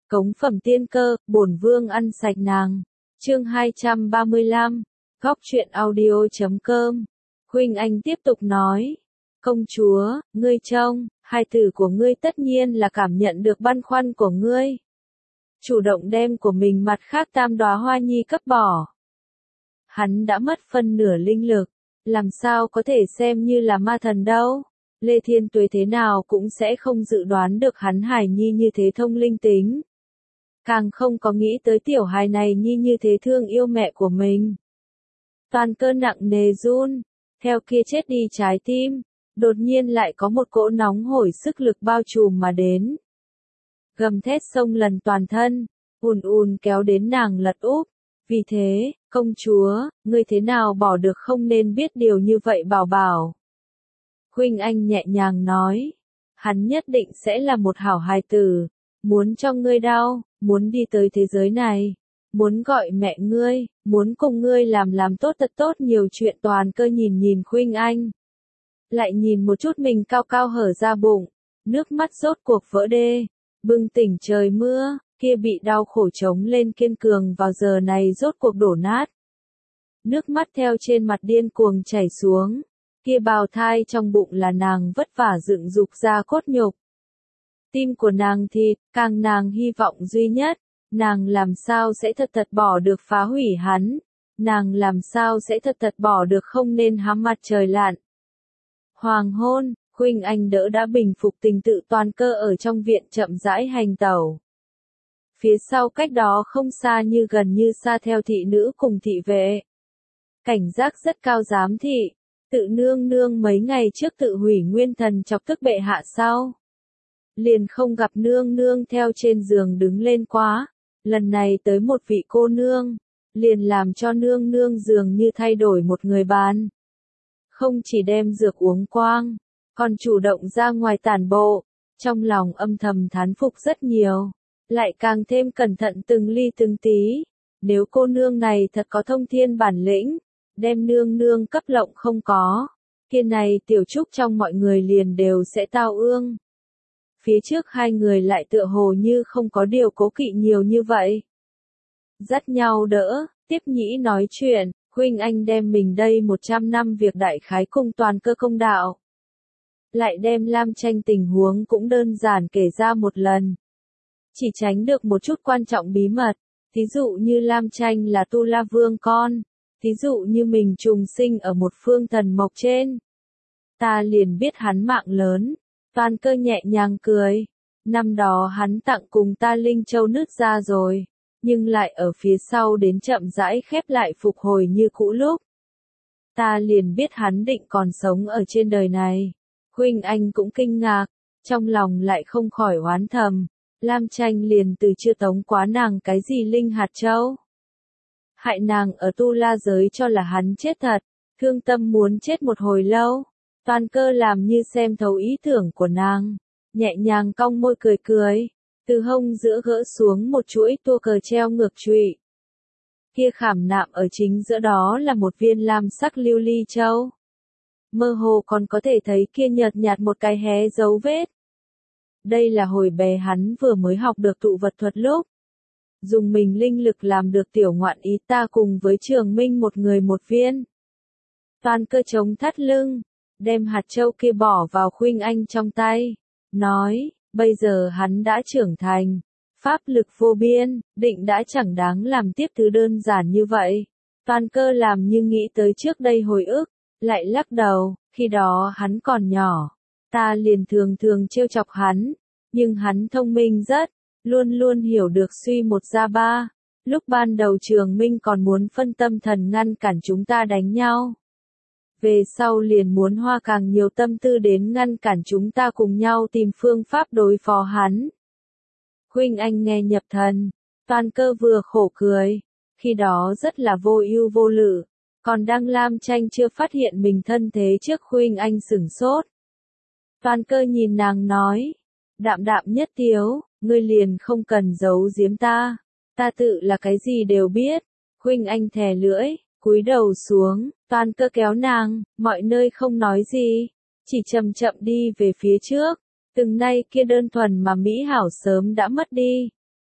Cống phẩm tiên cơ, bổn vương ăn sạch nàng. Chương 235, góc truyện audio.com. Huynh Anh tiếp tục nói, công chúa, ngươi trông, hai tử của ngươi tất nhiên là cảm nhận được băn khoăn của ngươi. Chủ động đem của mình mặt khác tam đóa hoa nhi cấp bỏ. Hắn đã mất phân nửa linh lực, làm sao có thể xem như là ma thần đâu. Lê Thiên Tuế thế nào cũng sẽ không dự đoán được hắn hài nhi như thế thông linh tính. Càng không có nghĩ tới tiểu hài này nhi như thế thương yêu mẹ của mình. Toàn cơ nặng nề run, theo kia chết đi trái tim, đột nhiên lại có một cỗ nóng hổi sức lực bao trùm mà đến. Gầm thét xông lần toàn thân, ùn ùn kéo đến nàng lật úp. Vì thế, công chúa, ngươi thế nào bỏ được không nên biết điều như vậy bảo bảo. Huynh Anh nhẹ nhàng nói, hắn nhất định sẽ là một hảo hài tử, muốn cho ngươi đau, muốn đi tới thế giới này, muốn gọi mẹ ngươi, muốn cùng ngươi làm tốt thật tốt nhiều chuyện. Toàn cơ nhìn Huynh Anh. Lại nhìn một chút mình cao cao hở ra bụng, nước mắt rốt cuộc vỡ đê, bừng tỉnh trời mưa, kia bị đau khổ chống lên kiên cường vào giờ này rốt cuộc đổ nát. Nước mắt theo trên mặt điên cuồng chảy xuống, kia bào thai trong bụng là nàng vất vả dựng dục ra cốt nhục. Tim của nàng thịt, càng nàng hy vọng duy nhất, nàng làm sao sẽ thật bỏ được phá hủy hắn, nàng làm sao sẽ thật bỏ được không nên hám mặt trời lặn. Hoàng hôn, Huynh Anh đỡ đã bình phục tình tự Toàn cơ ở trong viện chậm rãi hành tẩu. Phía sau cách đó không xa như gần như xa theo thị nữ cùng thị vệ. Cảnh giác rất cao giám thị, tự nương nương mấy ngày trước tự hủy nguyên thần chọc tức bệ hạ sau. Liền không gặp nương nương theo trên giường đứng lên quá, lần này tới một vị cô nương, liền làm cho nương nương dường như thay đổi một người bàn. Không chỉ đem dược uống quang, còn chủ động ra ngoài tản bộ, trong lòng âm thầm thán phục rất nhiều, lại càng thêm cẩn thận từng ly từng tí. Nếu cô nương này thật có thông thiên bản lĩnh, đem nương nương cấp lộng không có, kia này tiểu trúc trong mọi người liền đều sẽ tao ương. Phía trước hai người lại tựa hồ như không có điều cố kỵ nhiều như vậy. Dắt nhau đỡ, tiếp nhĩ nói chuyện, Huynh Anh đem mình đây 100 năm việc đại khái cùng Toàn cơ công đạo. Lại đem Lam Tranh tình huống cũng đơn giản kể ra một lần. Chỉ tránh được một chút quan trọng bí mật, thí dụ như Lam Tranh là Tu La Vương con, thí dụ như mình trùng sinh ở một phương thần mộc trên. Ta liền biết hắn mạng lớn. Toàn cơ nhẹ nhàng cười. Năm đó hắn tặng cùng ta Linh Châu nứt ra rồi, nhưng lại ở phía sau đến chậm rãi khép lại phục hồi như cũ lúc. Ta liền biết hắn định còn sống ở trên đời này. Huynh Anh cũng kinh ngạc, trong lòng lại không khỏi oán thầm. Lam Tranh liền từ chưa tống quá nàng cái gì linh hạt châu. Hại nàng ở Tu La giới cho là hắn chết thật, thương tâm muốn chết một hồi lâu. Toàn cơ làm như xem thấu ý tưởng của nàng, nhẹ nhàng cong môi cười, từ hông giữa gỡ xuống một chuỗi tua cờ treo ngược trụy. Kia khảm nạm ở chính giữa đó là một viên lam sắc lưu ly châu. Mơ hồ còn có thể thấy kia nhợt nhạt một cái hé dấu vết. Đây là hồi bé hắn vừa mới học được tụ vật thuật lúc. Dùng mình linh lực làm được tiểu ngoạn ý ta cùng với Trường Minh một người một viên. Toàn cơ chống thắt lưng, đem hạt châu kia bỏ vào Huynh Anh trong tay, nói, bây giờ hắn đã trưởng thành, pháp lực vô biên, định đã chẳng đáng làm tiếp thứ đơn giản như vậy. Toàn cơ làm như nghĩ tới trước đây hồi ức, lại lắc đầu, khi đó hắn còn nhỏ, ta liền thường trêu chọc hắn, nhưng hắn thông minh rất, luôn luôn hiểu được suy một ra ba. Lúc ban đầu Trường Minh còn muốn phân tâm thần ngăn cản chúng ta đánh nhau. Về sau liền muốn hoa càng nhiều tâm tư đến ngăn cản chúng ta cùng nhau tìm phương pháp đối phó hắn. Huynh Anh nghe nhập thần, Toàn cơ vừa khổ cười, khi đó rất là vô ưu vô lự, còn đang Lam Tranh chưa phát hiện mình thân thế trước Huynh Anh sửng sốt. Toàn cơ nhìn nàng nói, đạm nhất tiếu, ngươi liền không cần giấu giếm ta tự là cái gì đều biết. Huynh Anh thè lưỡi, cúi đầu xuống, Toàn cơ kéo nàng, mọi nơi không nói gì, chỉ chậm đi về phía trước, từng nay kia đơn thuần mà mỹ hảo sớm đã mất đi.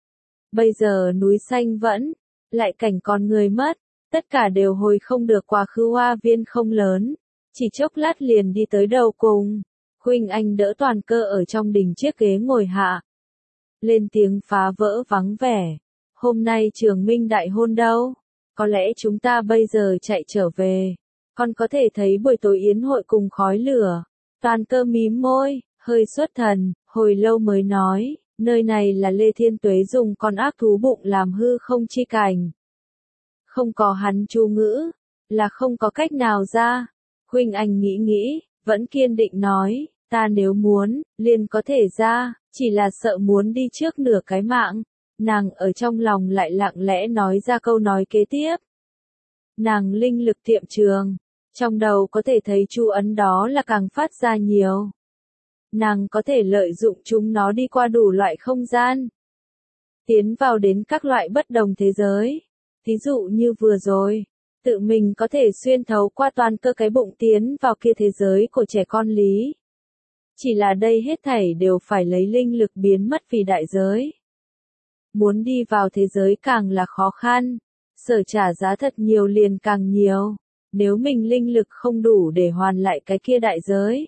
Bây giờ núi xanh vẫn, lại cảnh còn người mất, tất cả đều hồi không được quá khứ hoa viên không lớn, chỉ chốc lát liền đi tới đầu cùng. Khuynh Anh đỡ Toàn Cơ ở trong đình chiếc ghế ngồi hạ. Lên tiếng phá vỡ vắng vẻ. Hôm nay Trường Minh đại hôn đâu? Có lẽ chúng ta bây giờ chạy trở về. Con có thể thấy buổi tối yến hội cùng khói lửa. Toàn Cơ mím môi, hơi xuất thần, hồi lâu mới nói, nơi này là Lê Thiên Tuế dùng con ác thú bụng làm hư không chi cảnh. Không có hắn chú ngữ, là không có cách nào ra. Khuynh Anh nghĩ nghĩ, vẫn kiên định nói, ta nếu muốn, liền có thể ra, chỉ là sợ muốn đi trước nửa cái mạng. Nàng ở trong lòng lại lặng lẽ nói ra câu nói kế tiếp. Nàng linh lực tiệm trường, trong đầu có thể thấy chú ấn đó là càng phát ra nhiều. Nàng có thể lợi dụng chúng nó đi qua đủ loại không gian. Tiến vào đến các loại bất đồng thế giới. Thí dụ như vừa rồi, tự mình có thể xuyên thấu qua Toàn Cơ cái bụng tiến vào kia thế giới của trẻ con lý. Chỉ là đây hết thảy đều phải lấy linh lực biến mất vì đại giới. Muốn đi vào thế giới càng là khó khăn, sở trả giá thật nhiều liền càng nhiều, nếu mình linh lực không đủ để hoàn lại cái kia đại giới.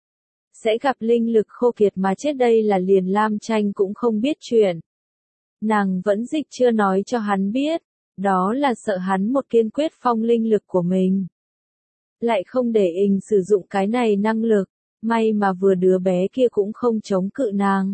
Sẽ gặp linh lực khô kiệt mà chết, đây là liền Lam Tranh cũng không biết chuyện. Nàng vẫn dịch chưa nói cho hắn biết, đó là sợ hắn một kiên quyết phong linh lực của mình. Lại không để ình sử dụng cái này năng lực, may mà vừa đứa bé kia cũng không chống cự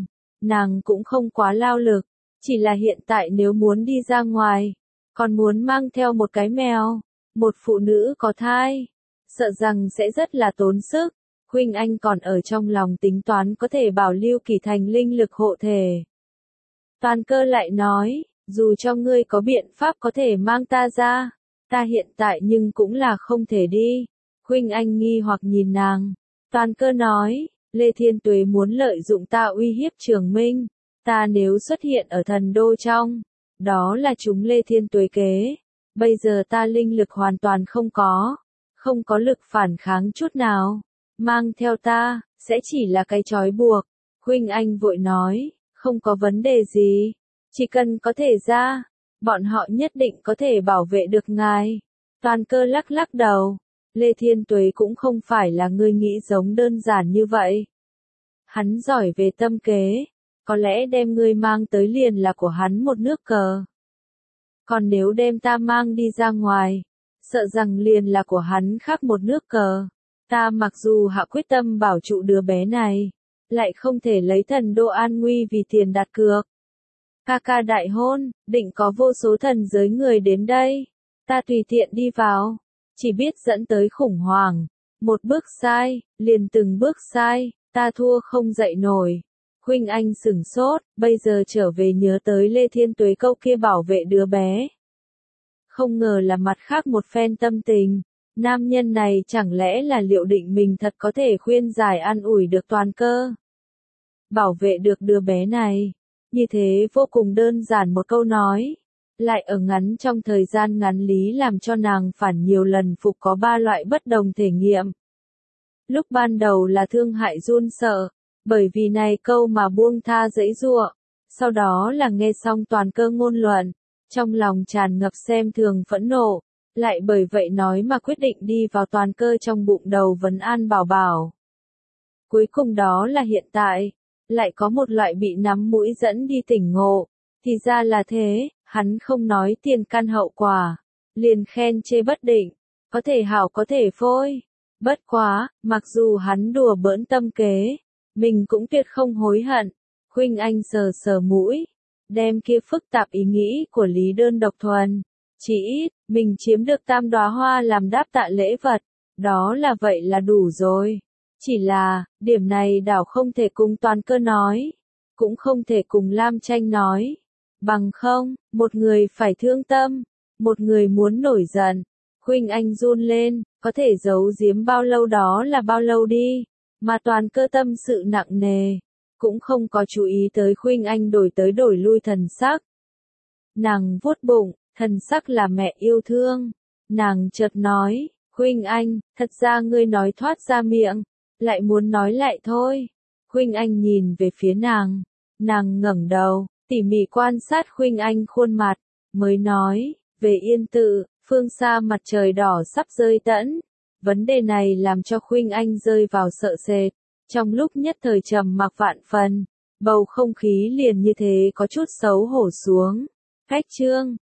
nàng cũng không quá lao lực, chỉ là hiện tại nếu muốn đi ra ngoài, còn muốn mang theo một cái mèo, một phụ nữ có thai, sợ rằng sẽ rất là tốn sức. Khuynh Anh còn ở trong lòng tính toán có thể bảo Lưu Kỳ Thành linh lực hộ thể. Toàn Cơ lại nói, dù cho ngươi có biện pháp có thể mang ta ra, ta hiện tại nhưng cũng là không thể đi. Khuynh Anh nghi hoặc nhìn nàng. Toàn Cơ nói, Lê Thiên Tuế muốn lợi dụng ta uy hiếp Trường Minh, ta nếu xuất hiện ở thần đô trong, đó là chúng Lê Thiên Tuế kế. Bây giờ ta linh lực hoàn toàn không có lực phản kháng chút nào. Mang theo ta, sẽ chỉ là cái trói buộc. Khuynh Anh vội nói, không có vấn đề gì. Chỉ cần có thể ra, bọn họ nhất định có thể bảo vệ được ngài. Toàn Cơ lắc lắc đầu. Lê Thiên Tuế cũng không phải là người nghĩ giống đơn giản như vậy. Hắn giỏi về tâm kế. Có lẽ đem ngươi mang tới liền là của hắn một nước cờ. Còn nếu đem ta mang đi ra ngoài, sợ rằng liền là của hắn khác một nước cờ. Ta mặc dù hạ quyết tâm bảo trụ đứa bé này, lại không thể lấy thần đô an nguy vì tiền đặt cược. Ca ca đại hôn, định có vô số thần giới người đến đây. Ta tùy tiện đi vào, chỉ biết dẫn tới khủng hoảng. Một bước sai, liền từng bước sai, ta thua không dậy nổi. Khuynh Anh sửng sốt, bây giờ trở về nhớ tới Lê Thiên Tuế câu kia bảo vệ đứa bé. Không ngờ là mặt khác một phen tâm tình. Nam nhân này chẳng lẽ là liệu định mình thật có thể khuyên giải an ủi được Toàn Cơ. Bảo vệ được đứa bé này. Như thế vô cùng đơn giản một câu nói. Lại ở ngắn trong thời gian ngắn lý làm cho nàng phản nhiều lần phục có ba loại bất đồng thể nghiệm. Lúc ban đầu là thương hại run sợ, bởi vì này câu mà buông tha giãy giụa. Sau đó là nghe xong Toàn Cơ ngôn luận, trong lòng tràn ngập xem thường phẫn nộ. Lại bởi vậy nói mà quyết định đi vào Toàn Cơ trong bụng đầu vấn an bảo bảo. Cuối cùng đó là hiện tại, lại có một loại bị nắm mũi dẫn đi tỉnh ngộ. Thì ra là thế, hắn không nói tiền căn hậu quả, liền khen chê bất định, có thể hảo có thể phôi. Bất quá, mặc dù hắn đùa bỡn tâm kế, mình cũng tuyệt không hối hận. Khuynh Anh sờ sờ mũi, đem kia phức tạp ý nghĩ của Lý Đơn độc thuần. Chỉ ít, mình chiếm được 3 đóa hoa làm đáp tạ lễ vật, đó là vậy là đủ rồi. Chỉ là, điểm này đảo không thể cùng Toàn Cơ nói, cũng không thể cùng Lam Tranh nói. Bằng không, một người phải thương tâm, một người muốn nổi giận. Khuynh Anh run lên, có thể giấu giếm bao lâu đó là bao lâu đi, mà Toàn Cơ tâm sự nặng nề, cũng không có chú ý tới Khuynh Anh đổi tới đổi lui thần sắc. Nàng vuốt bụng. Thần sắc là mẹ yêu thương. Nàng chợt nói, Khuynh Anh, thật ra ngươi nói thoát ra miệng, lại muốn nói lại thôi. Khuynh Anh nhìn về phía nàng ngẩng đầu, tỉ mỉ quan sát Khuynh Anh khuôn mặt, mới nói, về Yên Tự, phương xa mặt trời đỏ sắp rơi tẫn. Vấn đề này làm cho Khuynh Anh rơi vào sợ sệt, trong lúc nhất thời trầm mặc vạn phần, bầu không khí liền như thế có chút xấu hổ xuống. Khách trương